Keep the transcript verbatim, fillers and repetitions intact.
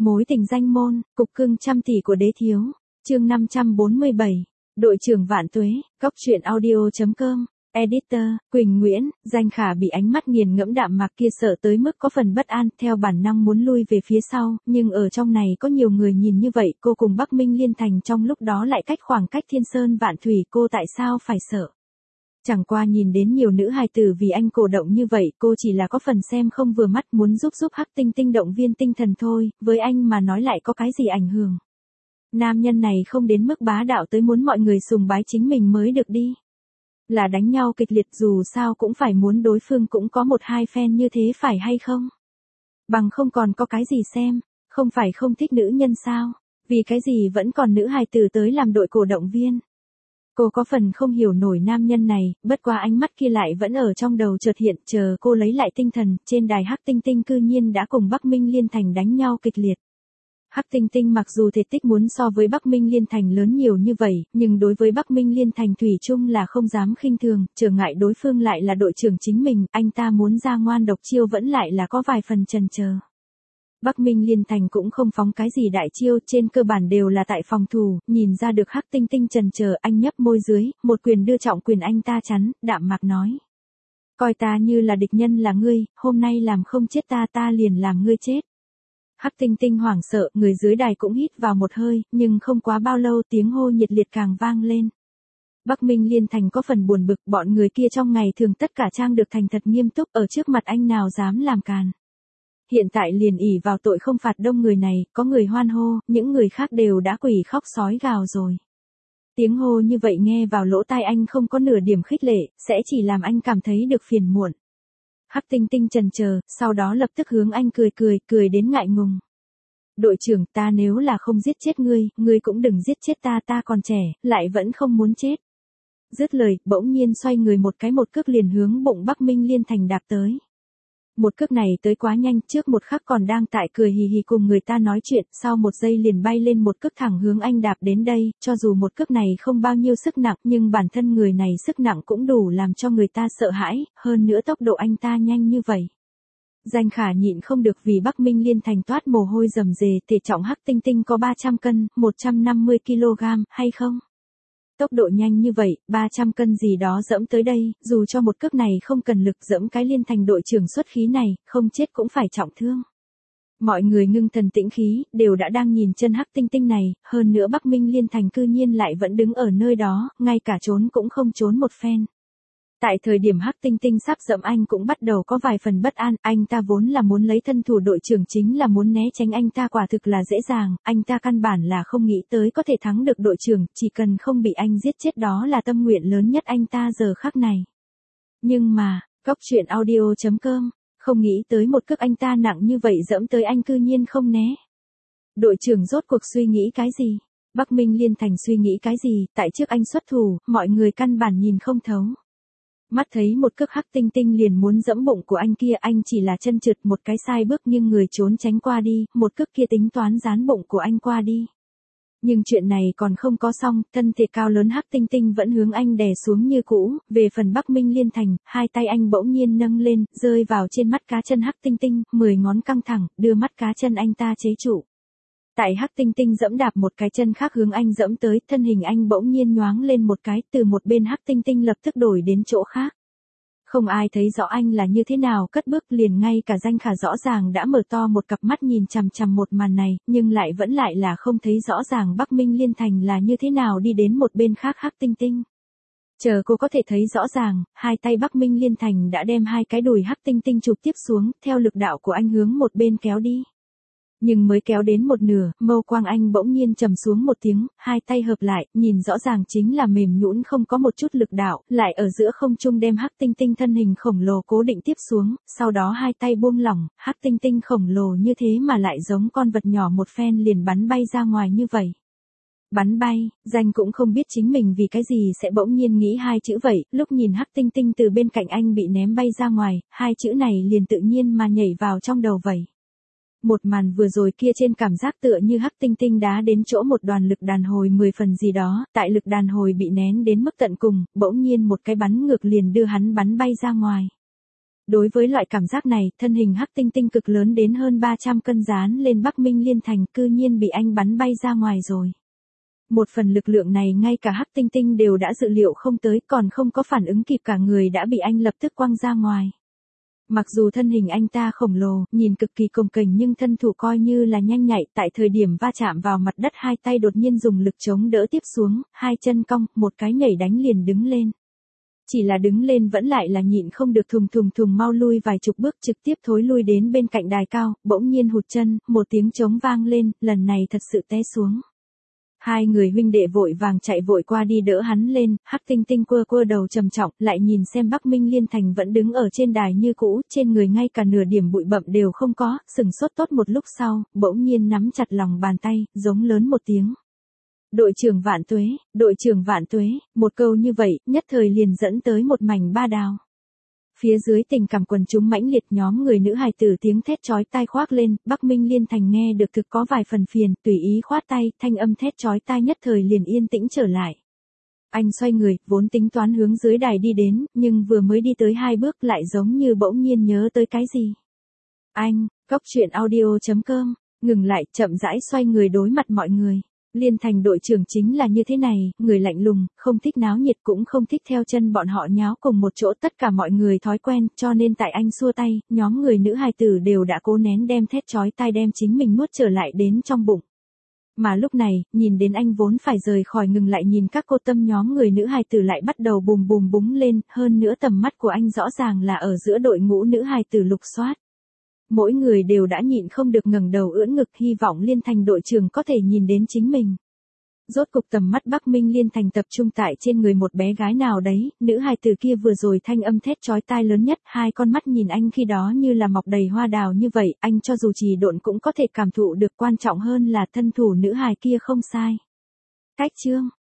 Mối tình danh môn, cục cưng trăm tỷ của đế thiếu. Chương năm trăm bốn mươi bảy. Đội trưởng Vạn Tuế, góc truyện audio.com. Editor, Quỳnh Nguyễn. Danh Khả bị ánh mắt nghiền ngẫm đạm mạc kia sợ tới mức có phần bất an, theo bản năng muốn lui về phía sau, nhưng ở trong này có nhiều người nhìn như vậy, cô cùng Bắc Minh Liên Thành trong lúc đó lại cách khoảng cách thiên sơn vạn thủy, cô tại sao phải sợ? Chẳng qua nhìn đến nhiều nữ hài tử vì anh cổ động như vậy, cô chỉ là có phần xem không vừa mắt, muốn giúp giúp Hắc Tinh Tinh động viên tinh thần thôi, với anh mà nói lại có cái gì ảnh hưởng. Nam nhân này không đến mức bá đạo tới muốn mọi người sùng bái chính mình mới được đi. Là đánh nhau kịch liệt, dù sao cũng phải muốn đối phương cũng có một hai fan như thế phải hay không? Bằng không còn có cái gì xem, không phải không thích nữ nhân sao? Vì cái gì vẫn còn nữ hài tử tới làm đội cổ động viên? Cô có phần không hiểu nổi nam nhân này, bất quá ánh mắt kia lại vẫn ở trong đầu chợt hiện, chờ cô lấy lại tinh thần, trên đài Hắc Tinh Tinh cư nhiên đã cùng Bắc Minh Liên Thành đánh nhau kịch liệt. Hắc Tinh Tinh mặc dù thể tích muốn so với Bắc Minh Liên Thành lớn nhiều như vậy, nhưng đối với Bắc Minh Liên Thành thủy chung là không dám khinh thường, trở ngại đối phương lại là đội trưởng chính mình, anh ta muốn ra ngoan độc chiêu vẫn lại là có vài phần chần chờ. Bắc Minh Liên Thành cũng không phóng cái gì đại chiêu, trên cơ bản đều là tại phòng thủ, nhìn ra được Hắc Tinh Tinh chần chờ, anh nhấp môi dưới, một quyền đưa trọng quyền anh ta chắn, đạm mạc nói. Coi ta như là địch nhân là ngươi, hôm nay làm không chết ta ta liền làm ngươi chết. Hắc Tinh Tinh hoảng sợ, người dưới đài cũng hít vào một hơi, nhưng không quá bao lâu tiếng hô nhiệt liệt càng vang lên. Bắc Minh Liên Thành có phần buồn bực, bọn người kia trong ngày thường tất cả trang được thành thật nghiêm túc, ở trước mặt anh nào dám làm càn. Hiện tại liền ỷ vào tội không phạt đông người này, có người hoan hô, những người khác đều đã quỳ khóc sói gào rồi. Tiếng hô như vậy nghe vào lỗ tai anh không có nửa điểm khích lệ, sẽ chỉ làm anh cảm thấy được phiền muộn. Hắc Tinh Tinh chần chờ, sau đó lập tức hướng anh cười cười, cười đến ngại ngùng. Đội trưởng, ta nếu là không giết chết ngươi, ngươi cũng đừng giết chết ta, ta còn trẻ, lại vẫn không muốn chết. Dứt lời, bỗng nhiên xoay người một cái một cước liền hướng bụng Bắc Minh Liên Thành đạp tới. Một cước này tới quá nhanh, trước một khắc còn đang tại cười hì hì cùng người ta nói chuyện, sau một giây liền bay lên một cước thẳng hướng anh đạp đến đây, cho dù một cước này không bao nhiêu sức nặng, nhưng bản thân người này sức nặng cũng đủ làm cho người ta sợ hãi, hơn nữa tốc độ anh ta nhanh như vậy. Danh Khả nhịn không được vì Bắc Minh Liên Thành toát mồ hôi rầm rề, thể trọng Hắc Tinh Tinh có ba trăm cân, một trăm năm mươi ki lô gam, hay không? Tốc độ nhanh như vậy, ba trăm cân gì đó dẫm tới đây, dù cho một cước này không cần lực dẫm cái Liên Thành đội trưởng xuất khí này, không chết cũng phải trọng thương. Mọi người ngưng thần tĩnh khí, đều đã đang nhìn chân Hắc Tinh Tinh này, hơn nữa Bắc Minh Liên Thành cư nhiên lại vẫn đứng ở nơi đó, ngay cả trốn cũng không trốn một phen. Tại thời điểm Hắc Tinh Tinh sắp dẫm anh cũng bắt đầu có vài phần bất an, anh ta vốn là muốn lấy thân thủ đội trưởng, chính là muốn né tránh anh ta quả thực là dễ dàng, anh ta căn bản là không nghĩ tới có thể thắng được đội trưởng, chỉ cần không bị anh giết chết đó là tâm nguyện lớn nhất anh ta giờ khắc này. Nhưng mà, góc truyện audio.com, không nghĩ tới một cước anh ta nặng như vậy dẫm tới anh cư nhiên không né. Đội trưởng rốt cuộc suy nghĩ cái gì? Bắc Minh Liên Thành suy nghĩ cái gì? Tại trước anh xuất thủ, mọi người căn bản nhìn không thấu. Mắt thấy một cước Hắc Tinh Tinh liền muốn dẫm bụng của anh kia, anh chỉ là chân trượt một cái sai bước nhưng người trốn tránh qua đi, một cước kia tính toán dán bụng của anh qua đi. Nhưng chuyện này còn không có xong, thân thể cao lớn Hắc Tinh Tinh vẫn hướng anh đè xuống như cũ, về phần Bắc Minh Liên Thành, hai tay anh bỗng nhiên nâng lên, rơi vào trên mắt cá chân Hắc Tinh Tinh, mười ngón căng thẳng, đưa mắt cá chân anh ta chế trụ. Tại Hắc Tinh Tinh dẫm đạp một cái chân khác hướng anh dẫm tới, thân hình anh bỗng nhiên nhoáng lên một cái, từ một bên Hắc Tinh Tinh lập tức đổi đến chỗ khác. Không ai thấy rõ anh là như thế nào cất bước, liền ngay cả Danh Khả rõ ràng đã mở to một cặp mắt nhìn chằm chằm một màn này, nhưng lại vẫn lại là không thấy rõ ràng Bắc Minh Liên Thành là như thế nào đi đến một bên khác Hắc Tinh Tinh. Chờ cô có thể thấy rõ ràng, hai tay Bắc Minh Liên Thành đã đem hai cái đùi Hắc Tinh Tinh chụp tiếp xuống, theo lực đạo của anh hướng một bên kéo đi. Nhưng mới kéo đến một nửa, mâu quang anh bỗng nhiên trầm xuống một tiếng, hai tay hợp lại, nhìn rõ ràng chính là mềm nhũn không có một chút lực đạo, lại ở giữa không trung đem Hắc Tinh Tinh thân hình khổng lồ cố định tiếp xuống, sau đó hai tay buông lỏng, Hắc Tinh Tinh khổng lồ như thế mà lại giống con vật nhỏ một phen liền bắn bay ra ngoài như vậy. Bắn bay, Danh cũng không biết chính mình vì cái gì sẽ bỗng nhiên nghĩ hai chữ vậy, lúc nhìn Hắc Tinh Tinh từ bên cạnh anh bị ném bay ra ngoài, hai chữ này liền tự nhiên mà nhảy vào trong đầu vậy. Một màn vừa rồi kia trên cảm giác tựa như Hắc Tinh Tinh đá đến chỗ một đoàn lực đàn hồi mười phần gì đó, tại lực đàn hồi bị nén đến mức tận cùng, bỗng nhiên một cái bắn ngược liền đưa hắn bắn bay ra ngoài. Đối với loại cảm giác này, thân hình Hắc Tinh Tinh cực lớn đến hơn ba trăm cân dán lên Bắc Minh Liên Thành cư nhiên bị anh bắn bay ra ngoài rồi. Một phần lực lượng này ngay cả Hắc Tinh Tinh đều đã dự liệu không tới, còn không có phản ứng kịp cả người đã bị anh lập tức quăng ra ngoài. Mặc dù thân hình anh ta khổng lồ, nhìn cực kỳ cồng kềnh nhưng thân thủ coi như là nhanh nhạy, tại thời điểm va chạm vào mặt đất hai tay đột nhiên dùng lực chống đỡ tiếp xuống, hai chân cong, một cái nhảy đánh liền đứng lên. Chỉ là đứng lên vẫn lại là nhịn không được thùng thùng thùng mau lui vài chục bước trực tiếp thối lui đến bên cạnh đài cao, bỗng nhiên hụt chân, một tiếng trống vang lên, lần này thật sự té xuống. Hai người huynh đệ vội vàng chạy vội qua đi đỡ hắn lên, Hắc Tinh Tinh quơ quơ đầu trầm trọng, lại nhìn xem Bắc Minh Liên Thành vẫn đứng ở trên đài như cũ, trên người ngay cả nửa điểm bụi bặm đều không có, sừng sốt tốt một lúc sau, bỗng nhiên nắm chặt lòng bàn tay, giống lớn một tiếng. Đội trưởng vạn tuế, đội trưởng vạn tuế, một câu như vậy, nhất thời liền dẫn tới một mảnh ba đào. Phía dưới tình cảm quần chúng mãnh liệt, nhóm người nữ hài tử tiếng thét chói tai khoác lên, Bắc Minh Liên Thành nghe được thực có vài phần phiền, tùy ý khoát tay, thanh âm thét chói tai nhất thời liền yên tĩnh trở lại. Anh xoay người, vốn tính toán hướng dưới đài đi đến, nhưng vừa mới đi tới hai bước lại giống như bỗng nhiên nhớ tới cái gì. Anh, Cốc Truyện Audio chấm com, ngừng lại, chậm rãi xoay người đối mặt mọi người. Liên Thành đội trưởng chính là như thế này, người lạnh lùng, không thích náo nhiệt cũng không thích theo chân bọn họ nháo cùng một chỗ, tất cả mọi người thói quen, cho nên tại anh xua tay, nhóm người nữ hài tử đều đã cố nén đem thét chói tai đem chính mình nuốt trở lại đến trong bụng. Mà lúc này, nhìn đến anh vốn phải rời khỏi ngừng lại nhìn các cô tâm nhóm người nữ hài tử lại bắt đầu bùm bùm búng lên, hơn nữa tầm mắt của anh rõ ràng là ở giữa đội ngũ nữ hài tử lục soát. Mỗi người đều đã nhịn không được ngẩng đầu ưỡn ngực hy vọng Liên Thành đội trưởng có thể nhìn đến chính mình. Rốt cục tầm mắt Bắc Minh Liên Thành tập trung tại trên người một bé gái nào đấy, nữ hài tử kia vừa rồi thanh âm thét chói tai lớn nhất, hai con mắt nhìn anh khi đó như là mọc đầy hoa đào như vậy, anh cho dù trì độn cũng có thể cảm thụ được, quan trọng hơn là thân thủ nữ hài kia không sai. Cách chương